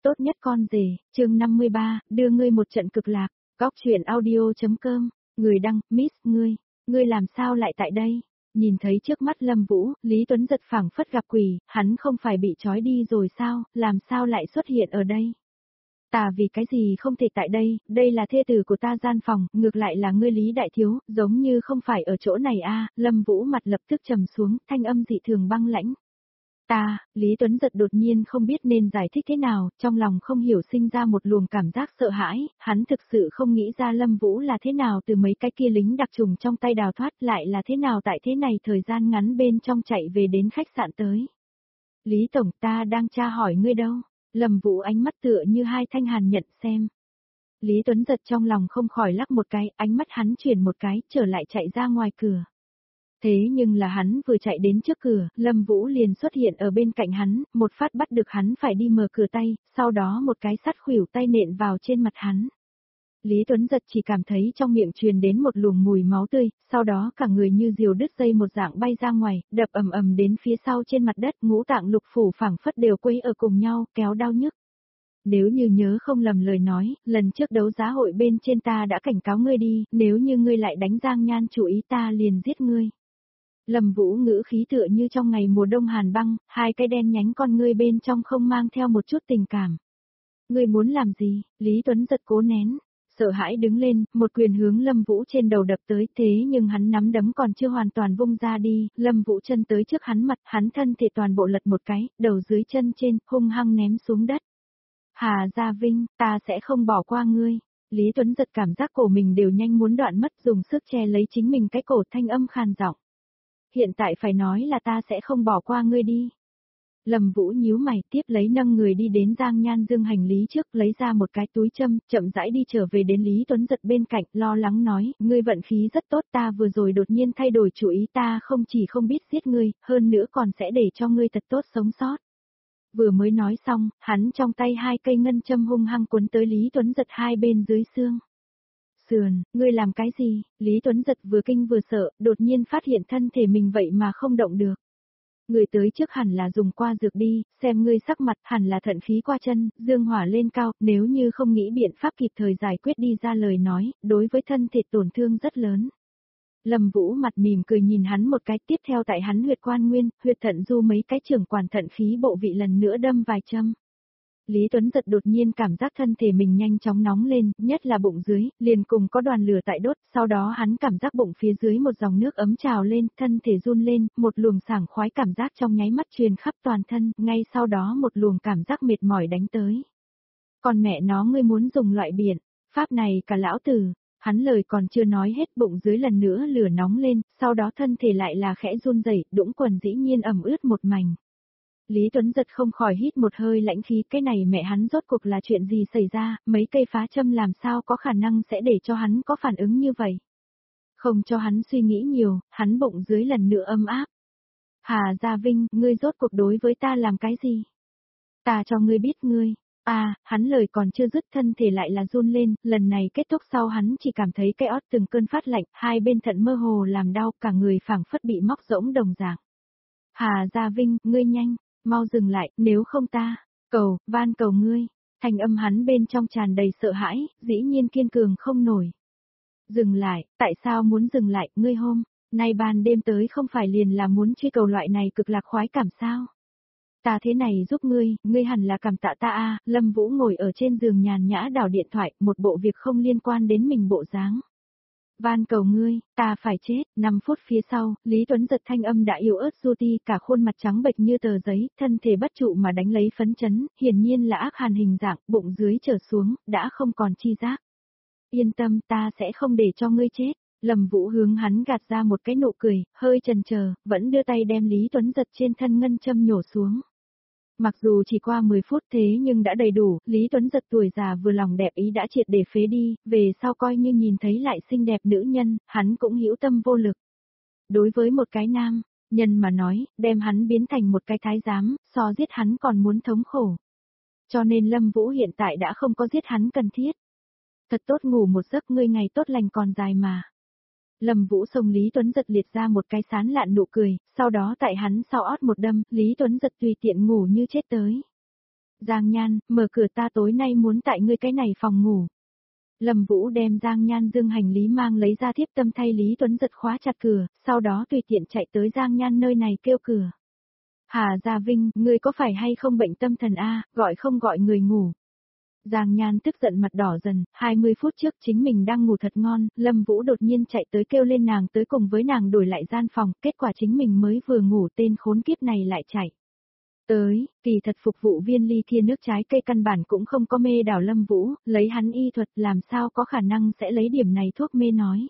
Tốt nhất con rể, chương 53, đưa ngươi một trận cực lạc, góc chuyện audio.com, người đăng, Miss, ngươi làm sao lại tại đây? Nhìn thấy trước mắt Lâm Vũ, Lý Tuấn giật phảng phất gặp quỷ, hắn không phải bị trói đi rồi sao, làm sao lại xuất hiện ở đây? Ta vì cái gì không thể tại đây là thê tử của ta gian phòng, ngược lại là ngươi Lý Đại Thiếu, giống như không phải ở chỗ này a. Lâm Vũ mặt lập tức trầm xuống, thanh âm dị thường băng lãnh. Lý Tuấn giật đột nhiên không biết nên giải thích thế nào, trong lòng không hiểu sinh ra một luồng cảm giác sợ hãi, hắn thực sự không nghĩ ra Lâm Vũ là thế nào từ mấy cái kia lính đặc trùng trong tay đào thoát lại là thế nào tại thế này thời gian ngắn bên trong chạy về đến khách sạn tới. Lý Tổng, ta đang tra hỏi ngươi đâu? Lâm Vũ ánh mắt tựa như hai thanh hàn nhận xem. Lý Tuấn giật trong lòng không khỏi lắc một cái, ánh mắt hắn chuyển một cái, trở lại chạy ra ngoài cửa. Thế nhưng là hắn vừa chạy đến trước cửa, Lâm Vũ liền xuất hiện ở bên cạnh hắn, một phát bắt được hắn phải đi mở cửa tay, sau đó một cái sắt khuỷu tay nện vào trên mặt hắn. Lý Tuấn giật chỉ cảm thấy trong miệng truyền đến một luồng mùi máu tươi, sau đó cả người như diều đứt dây một dạng bay ra ngoài, đập ầm ầm đến phía sau trên mặt đất, ngũ tạng lục phủ phảng phất đều quấy ở cùng nhau, kéo đau nhức. Nếu như nhớ không lầm lời nói, lần trước đấu giá hội bên trên ta đã cảnh cáo ngươi đi, nếu như ngươi lại đánh Giang Nhan chủ ý ta liền giết ngươi. Lâm Vũ ngữ khí tựa như trong ngày mùa đông hàn băng, hai cái đen nhánh con ngươi bên trong không mang theo một chút tình cảm. Ngươi muốn làm gì? Lý Tuấn giật cố nén, sợ hãi đứng lên, một quyền hướng Lâm Vũ trên đầu đập tới, thế nhưng hắn nắm đấm còn chưa hoàn toàn vung ra đi, Lâm Vũ chân tới trước hắn mặt, hắn thân thể toàn bộ lật một cái, đầu dưới chân trên, hung hăng ném xuống đất. Hà Gia Vinh, ta sẽ không bỏ qua ngươi. Lý Tuấn giật cảm giác cổ mình đều nhanh muốn đoạn mất, dùng sức che lấy chính mình cái cổ, thanh âm khàn giọng. Hiện tại phải nói là ta sẽ không bỏ qua ngươi đi. Lâm Vũ nhíu mày, tiếp lấy nâng người đi đến Giang Nhan Dương hành lý trước, lấy ra một cái túi châm, chậm rãi đi trở về đến Lý Tuấn giật bên cạnh, lo lắng nói, ngươi vận khí rất tốt, ta vừa rồi đột nhiên thay đổi chủ ý, ta không chỉ không biết giết ngươi, hơn nữa còn sẽ để cho ngươi thật tốt sống sót. Vừa mới nói xong, hắn trong tay hai cây ngân châm hung hăng cuốn tới Lý Tuấn giật hai bên dưới xương. Sườn, ngươi làm cái gì? Lý Tuấn giật vừa kinh vừa sợ, đột nhiên phát hiện thân thể mình vậy mà không động được. Người tới trước hẳn là dùng qua dược đi, xem ngươi sắc mặt hẳn là thận khí qua chân, dương hỏa lên cao, nếu như không nghĩ biện pháp kịp thời giải quyết đi ra lời nói, đối với thân thể tổn thương rất lớn. Lâm Vũ mặt mỉm cười nhìn hắn một cái, tiếp theo tại hắn huyệt quan nguyên, huyệt thận du mấy cái trưởng quản thận khí bộ vị lần nữa đâm vài châm. Lý Tuấn giật đột nhiên cảm giác thân thể mình nhanh chóng nóng lên, nhất là bụng dưới, liền cùng có đoàn lửa tại đốt, sau đó hắn cảm giác bụng phía dưới một dòng nước ấm trào lên, thân thể run lên, một luồng sảng khoái cảm giác trong nháy mắt truyền khắp toàn thân, ngay sau đó một luồng cảm giác mệt mỏi đánh tới. Còn mẹ nó ngươi muốn dùng loại biện pháp này cả lão tử, hắn lời còn chưa nói hết bụng dưới lần nữa lửa nóng lên, sau đó thân thể lại là khẽ run rẩy, đũng quần dĩ nhiên ẩm ướt một mảnh. Lý Tuấn giật không khỏi hít một hơi lãnh khí, cái này mẹ hắn rốt cuộc là chuyện gì xảy ra, mấy cây phá châm làm sao có khả năng sẽ để cho hắn có phản ứng như vậy. Không cho hắn suy nghĩ nhiều, hắn bụng dưới lần nữa ấm áp. Hà Gia Vinh, ngươi rốt cuộc đối với ta làm cái gì? Ta cho ngươi biết ngươi. Hắn lời còn chưa dứt thân thể lại là run lên, lần này kết thúc sau hắn chỉ cảm thấy cái ót từng cơn phát lạnh, hai bên thận mơ hồ làm đau, cả người phảng phất bị móc rỗng đồng dạng. Hà Gia Vinh, ngươi nhanh, mau dừng lại, nếu không ta, van cầu ngươi, thanh âm hắn bên trong tràn đầy sợ hãi, dĩ nhiên kiên cường không nổi. Dừng lại, tại sao muốn dừng lại, ngươi nay ban đêm tới không phải liền là muốn truy cầu loại này cực lạc khoái cảm sao? Ta thế này giúp ngươi hẳn là cảm tạ ta. Lâm Vũ ngồi ở trên giường nhàn nhã đảo điện thoại, một bộ việc không liên quan đến mình bộ dáng. Van cầu ngươi, ta phải chết. 5 phút phía sau, Lý Tuấn giật thanh âm đã yếu ớt du ti, cả khuôn mặt trắng bệch như tờ giấy, thân thể bất trụ mà đánh lấy phấn chấn, hiển nhiên là ác hàn hình dạng, bụng dưới trở xuống, đã không còn chi giác. Yên tâm, ta sẽ không để cho ngươi chết. Lâm Vũ hướng hắn gạt ra một cái nụ cười, hơi chần chờ, vẫn đưa tay đem Lý Tuấn giật trên thân ngân châm nhổ xuống. Mặc dù chỉ qua 10 phút thế nhưng đã đầy đủ, Lý Tuấn giật tuổi già vừa lòng đẹp ý đã triệt để phế đi, về sau coi như nhìn thấy lại xinh đẹp nữ nhân, hắn cũng hữu tâm vô lực. Đối với một cái nam nhân mà nói, đem hắn biến thành một cái thái giám, so giết hắn còn muốn thống khổ. Cho nên Lâm Vũ hiện tại đã không có giết hắn cần thiết. Thật tốt ngủ một giấc, ngươi ngày tốt lành còn dài mà. Lâm Vũ xông Lý Tuấn giật liệt ra một cái sán lạn nụ cười, sau đó tại hắn sau ót một đâm, Lý Tuấn giật tùy tiện ngủ như chết tới. Giang Nhan, mở cửa ta tối nay muốn tại ngươi cái này phòng ngủ. Lâm Vũ đem Giang Nhan dương hành lý mang lấy ra thiếp tâm thay Lý Tuấn giật khóa chặt cửa, sau đó tùy tiện chạy tới Giang Nhan nơi này kêu cửa. Hà Gia Vinh, ngươi có phải hay không bệnh tâm thần a, gọi không gọi người ngủ. Giang Nhan tức giận mặt đỏ dần, 20 phút trước chính mình đang ngủ thật ngon, Lâm Vũ đột nhiên chạy tới kêu lên nàng tới cùng với nàng đổi lại gian phòng, kết quả chính mình mới vừa ngủ tên khốn kiếp này lại chạy. Tới, kỳ thật phục vụ viên ly kia nước trái cây căn bản cũng không có mê đảo Lâm Vũ, lấy hắn y thuật làm sao có khả năng sẽ lấy điểm này thuốc mê nói.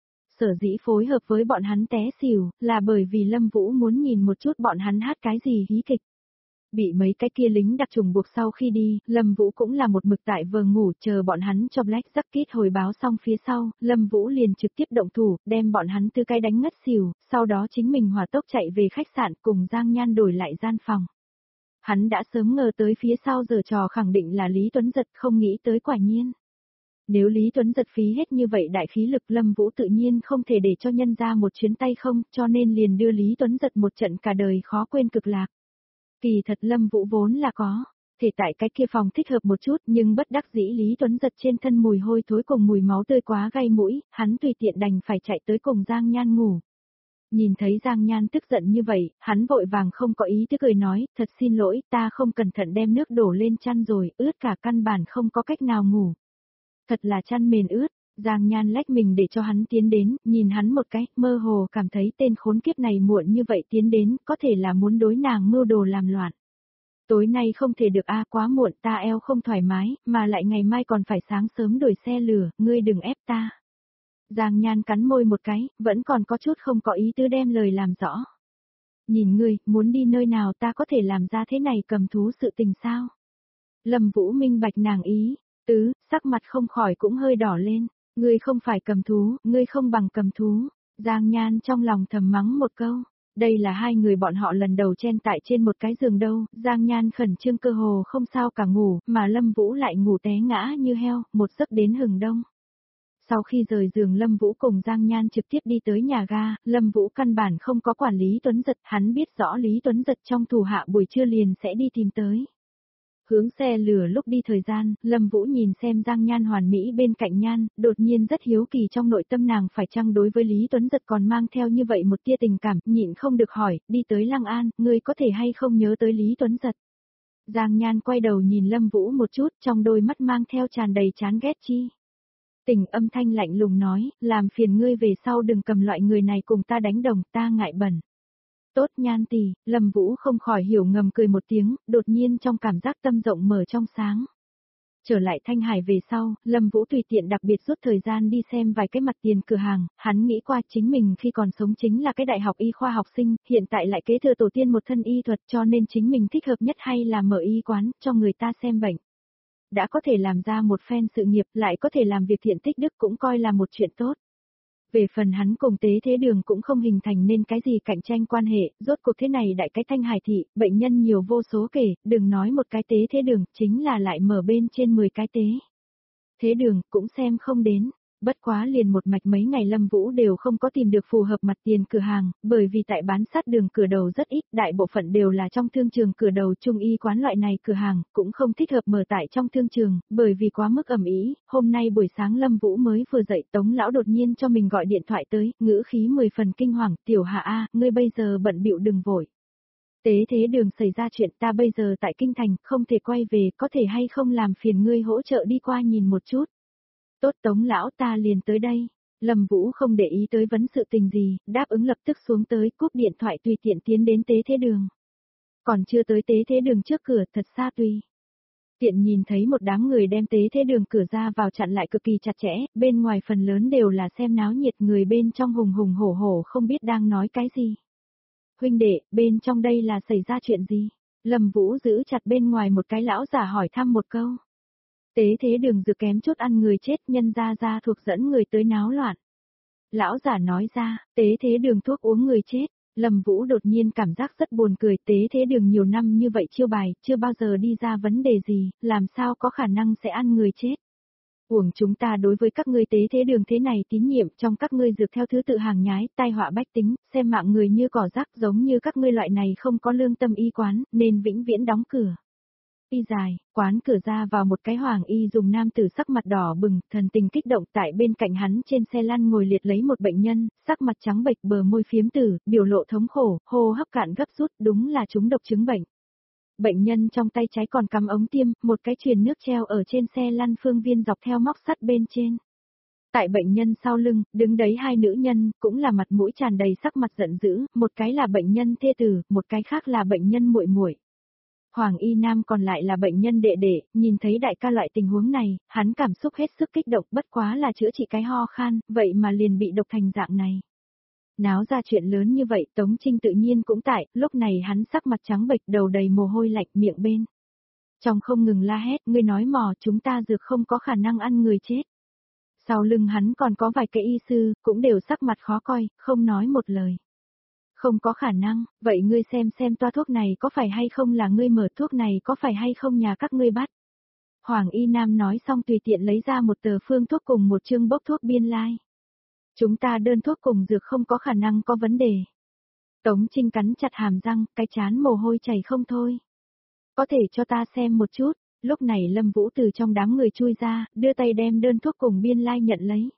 Sở dĩ phối hợp với bọn hắn té xỉu, là bởi vì Lâm Vũ muốn nhìn một chút bọn hắn hát cái gì hí kịch. Bị mấy cái kia lính đặc trùng buộc sau khi đi, Lâm Vũ cũng là một mực tại vờ ngủ chờ bọn hắn cho Black Jacket hồi báo xong phía sau, Lâm Vũ liền trực tiếp động thủ, đem bọn hắn tư cái đánh ngất xỉu, sau đó chính mình hỏa tốc chạy về khách sạn cùng Giang Nhan đổi lại gian phòng. Hắn đã sớm ngờ tới phía sau giờ trò khẳng định là Lý Tuấn Giật không nghĩ tới quả nhiên. Nếu Lý Tuấn Giật phí hết như vậy đại khí lực Lâm Vũ tự nhiên không thể để cho nhân ra một chuyến tay không, cho nên liền đưa Lý Tuấn Giật một trận cả đời khó quên cực lạc. Kỳ thật Lâm Vũ vốn là có, thể tại cái kia phòng thích hợp một chút nhưng bất đắc dĩ Lý Tuấn Giật trên thân mùi hôi thối cùng mùi máu tươi quá gây mũi, hắn tùy tiện đành phải chạy tới cùng Giang Nhan ngủ. Nhìn thấy Giang Nhan tức giận như vậy, hắn vội vàng không có ý tức cười nói, thật xin lỗi, ta không cẩn thận đem nước đổ lên chăn rồi, ướt cả căn bản không có cách nào ngủ. Thật là chăn mền ướt, Giang Nhan lách mình để cho hắn tiến đến, nhìn hắn một cái, mơ hồ cảm thấy tên khốn kiếp này muộn như vậy tiến đến, có thể là muốn đối nàng mưu đồ làm loạn. Tối nay không thể được quá muộn, ta eo không thoải mái, mà lại ngày mai còn phải sáng sớm đổi xe lửa, ngươi đừng ép ta. Giang Nhan cắn môi một cái, vẫn còn có chút không có ý tứ đem lời làm rõ. Nhìn ngươi, muốn đi nơi nào ta có thể làm ra thế này cầm thú sự tình sao? Lâm Vũ minh bạch nàng ý, sắc mặt không khỏi cũng hơi đỏ lên, ngươi không phải cầm thú, ngươi không bằng cầm thú. Giang Nhan trong lòng thầm mắng một câu, đây là hai người bọn họ lần đầu chen tại trên một cái giường đâu, Giang Nhan khẩn trương cơ hồ không sao cả ngủ, mà Lâm Vũ lại ngủ té ngã như heo, một giấc đến hừng đông. Sau khi rời giường Lâm Vũ cùng Giang Nhan trực tiếp đi tới nhà ga, Lâm Vũ căn bản không có quản Lý Tuấn Giật, hắn biết rõ Lý Tuấn Giật trong thủ hạ buổi trưa liền sẽ đi tìm tới. Hướng xe lửa lúc đi thời gian, Lâm Vũ nhìn xem Giang Nhan hoàn mỹ bên cạnh Nhan, đột nhiên rất hiếu kỳ trong nội tâm nàng phải chăng đối với Lý Tuấn Giật còn mang theo như vậy một tia tình cảm, nhịn không được hỏi, đi tới Lăng An, ngươi có thể hay không nhớ tới Lý Tuấn Giật. Giang Nhan quay đầu nhìn Lâm Vũ một chút, trong đôi mắt mang theo tràn đầy chán ghét chi. Tình âm thanh lạnh lùng nói, làm phiền ngươi về sau đừng cầm loại người này cùng ta đánh đồng, ta ngại bẩn. Tốt Nhan tỷ, Lâm Vũ không khỏi hiểu ngầm cười một tiếng, đột nhiên trong cảm giác tâm rộng mở trong sáng. Trở lại Thanh Hải về sau, Lâm Vũ tùy tiện đặc biệt rút thời gian đi xem vài cái mặt tiền cửa hàng, hắn nghĩ qua chính mình khi còn sống chính là cái đại học y khoa học sinh, hiện tại lại kế thừa tổ tiên một thân y thuật cho nên chính mình thích hợp nhất hay là mở y quán, cho người ta xem bệnh. Đã có thể làm ra một phen sự nghiệp lại có thể làm việc thiện tích đức cũng coi là một chuyện tốt. Về phần hắn cùng Tế Thế Đường cũng không hình thành nên cái gì cạnh tranh quan hệ, rốt cuộc thế này đại cái Thanh Hải thị, bệnh nhân nhiều vô số kể, đừng nói một cái Tế Thế Đường, chính là lại mở bên trên 10 cái Tế Thế Đường, cũng xem không đến. Bất quá liền một mạch mấy ngày Lâm Vũ đều không có tìm được phù hợp mặt tiền cửa hàng, bởi vì tại bán sát đường cửa đầu rất ít, đại bộ phận đều là trong thương trường cửa đầu trung y quán loại này cửa hàng, cũng không thích hợp mở tại trong thương trường, bởi vì quá mức ầm ĩ. Hôm nay buổi sáng Lâm Vũ mới vừa dậy Tống lão đột nhiên cho mình gọi điện thoại tới, ngữ khí 10 phần kinh hoàng, "Tiểu Hạ a, ngươi bây giờ bận bịu đừng vội. Tế Thế Đường xảy ra chuyện ta bây giờ tại kinh thành, không thể quay về, có thể hay không làm phiền ngươi hỗ trợ đi qua nhìn một chút." Tốt Tống lão ta liền tới đây. Lâm Vũ không để ý tới vấn sự tình gì, đáp ứng lập tức xuống tới, cúp điện thoại tùy tiện tiến đến Tế Thế Đường. Còn chưa tới Tế Thế Đường trước cửa, thật xa tùy tiện nhìn thấy một đám người đem Tế Thế Đường cửa ra vào chặn lại cực kỳ chặt chẽ, bên ngoài phần lớn đều là xem náo nhiệt, người bên trong hùng hùng hổ hổ không biết đang nói cái gì. Huynh đệ, bên trong đây là xảy ra chuyện gì? Lâm Vũ giữ chặt bên ngoài một cái lão giả hỏi thăm một câu. Tế Thế Đường dự kém chút ăn người chết, nhân ra thuộc dẫn người tới náo loạn. Lão giả nói ra, Tế Thế Đường thuốc uống người chết. Lâm Vũ đột nhiên cảm giác rất buồn cười, Tế Thế Đường nhiều năm như vậy chiêu bài, chưa bao giờ đi ra vấn đề gì, làm sao có khả năng sẽ ăn người chết. Uổng chúng ta đối với các ngươi Tế Thế Đường thế này tín nhiệm, trong các ngươi dược theo thứ tự hàng nhái, tai họa bách tính, xem mạng người như cỏ rác, giống như các ngươi loại này không có lương tâm y quán, nên vĩnh viễn đóng cửa. Y dài, quán cửa ra vào một cái hoàng y dùng nam tử sắc mặt đỏ bừng, thần tình kích động tại bên cạnh hắn trên xe lăn ngồi liệt lấy một bệnh nhân, sắc mặt trắng bệch bờ môi phiếm tử, biểu lộ thống khổ, hô hấp cạn gấp rút, đúng là trúng độc chứng bệnh. Bệnh nhân trong tay trái còn cắm ống tiêm, một cái truyền nước treo ở trên xe lăn phương viên dọc theo móc sắt bên trên. Tại bệnh nhân sau lưng, đứng đấy hai nữ nhân, cũng là mặt mũi tràn đầy sắc mặt giận dữ, một cái là bệnh nhân thê tử, một cái khác là bệnh nhân muội muội. Hoàng y nam còn lại là bệnh nhân đệ đệ, nhìn thấy đại ca loại tình huống này, hắn cảm xúc hết sức kích động, bất quá là chữa trị cái ho khan, vậy mà liền bị độc thành dạng này. Náo ra chuyện lớn như vậy, Tống Trinh tự nhiên cũng tại, lúc này hắn sắc mặt trắng bệch, đầu đầy mồ hôi lạnh, miệng bên. Trong không ngừng la hét, ngươi nói mò, chúng ta dược không có khả năng ăn người chết. Sau lưng hắn còn có vài cái y sư, cũng đều sắc mặt khó coi, không nói một lời. Không có khả năng, vậy ngươi xem toa thuốc này có phải hay không là ngươi mở thuốc này có phải hay không nhà các ngươi bắt. Hoàng y nam nói xong tùy tiện lấy ra một tờ phương thuốc cùng một chương bốc thuốc biên lai. Chúng ta đơn thuốc cùng dược không có khả năng có vấn đề. Tống Trinh cắn chặt hàm răng, cái chán mồ hôi chảy không thôi. Có thể cho ta xem một chút, lúc này Lâm Vũ từ trong đám người chui ra, đưa tay đem đơn thuốc cùng biên lai nhận lấy.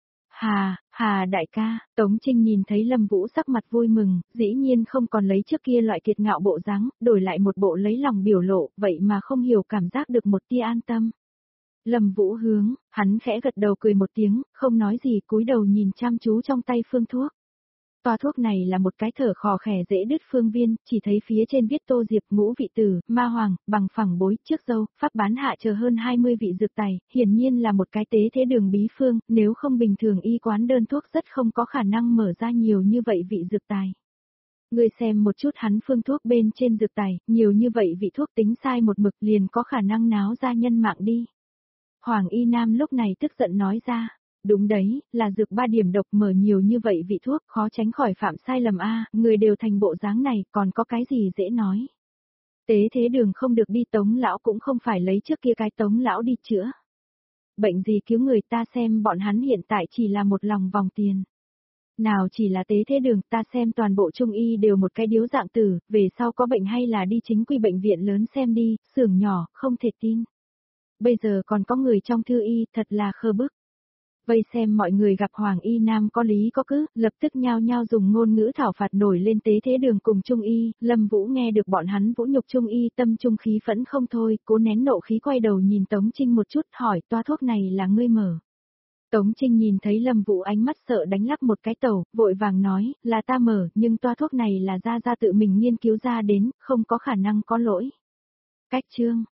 Hà đại ca, Tống Trinh nhìn thấy Lâm Vũ sắc mặt vui mừng, dĩ nhiên không còn lấy trước kia loại kiệt ngạo bộ dáng, đổi lại một bộ lấy lòng biểu lộ, vậy mà không hiểu cảm giác được một tia an tâm. Lâm Vũ hướng, hắn khẽ gật đầu cười một tiếng, không nói gì cúi đầu nhìn chăm chú trong tay phương thuốc. Toa thuốc này là một cái thở khò khè dễ đứt phương viên, chỉ thấy phía trên viết Tô Diệp ngũ vị tử, ma hoàng, bằng phẳng bối, trước dâu, pháp bán hạ chờ hơn 20 vị dược tài, hiển nhiên là một cái tế thế đường bí phương, nếu không bình thường y quán đơn thuốc rất không có khả năng mở ra nhiều như vậy vị dược tài. Người xem một chút hắn phương thuốc bên trên dược tài, nhiều như vậy vị thuốc tính sai một mực liền có khả năng náo ra nhân mạng đi. Hoàng y nam lúc này tức giận nói ra. Đúng đấy, là dược 3 điểm độc mở nhiều như vậy vị thuốc khó tránh khỏi phạm sai lầm a, người đều thành bộ dáng này, còn có cái gì dễ nói. Tế thế đường không được đi Tống lão cũng không phải lấy trước kia cái Tống lão đi chữa. Bệnh gì cứu người ta xem bọn hắn hiện tại chỉ là một lòng vòng tiền. Nào chỉ là tế thế đường ta xem toàn bộ trung y đều một cái điếu dạng tử, về sau có bệnh hay là đi chính quy bệnh viện lớn xem đi, xưởng nhỏ, không thể tin. Bây giờ còn có người trong thư y thật là khờ bức. Vây xem mọi người gặp Hoàng y nam có lý có cứ, lập tức nhao nhao dùng ngôn ngữ thảo phạt nổi lên tế thế đường cùng Trung y, Lâm Vũ nghe được bọn hắn vũ nhục Trung y tâm trung khí phẫn không thôi, cố nén nộ khí quay đầu nhìn Tống Trinh một chút hỏi toa thuốc này là ngươi mở. Tống Trinh nhìn thấy Lâm Vũ ánh mắt sợ đánh lắc một cái tàu, vội vàng nói, là ta mở, nhưng toa thuốc này là ra tự mình nghiên cứu ra đến, không có khả năng có lỗi. Cách chương.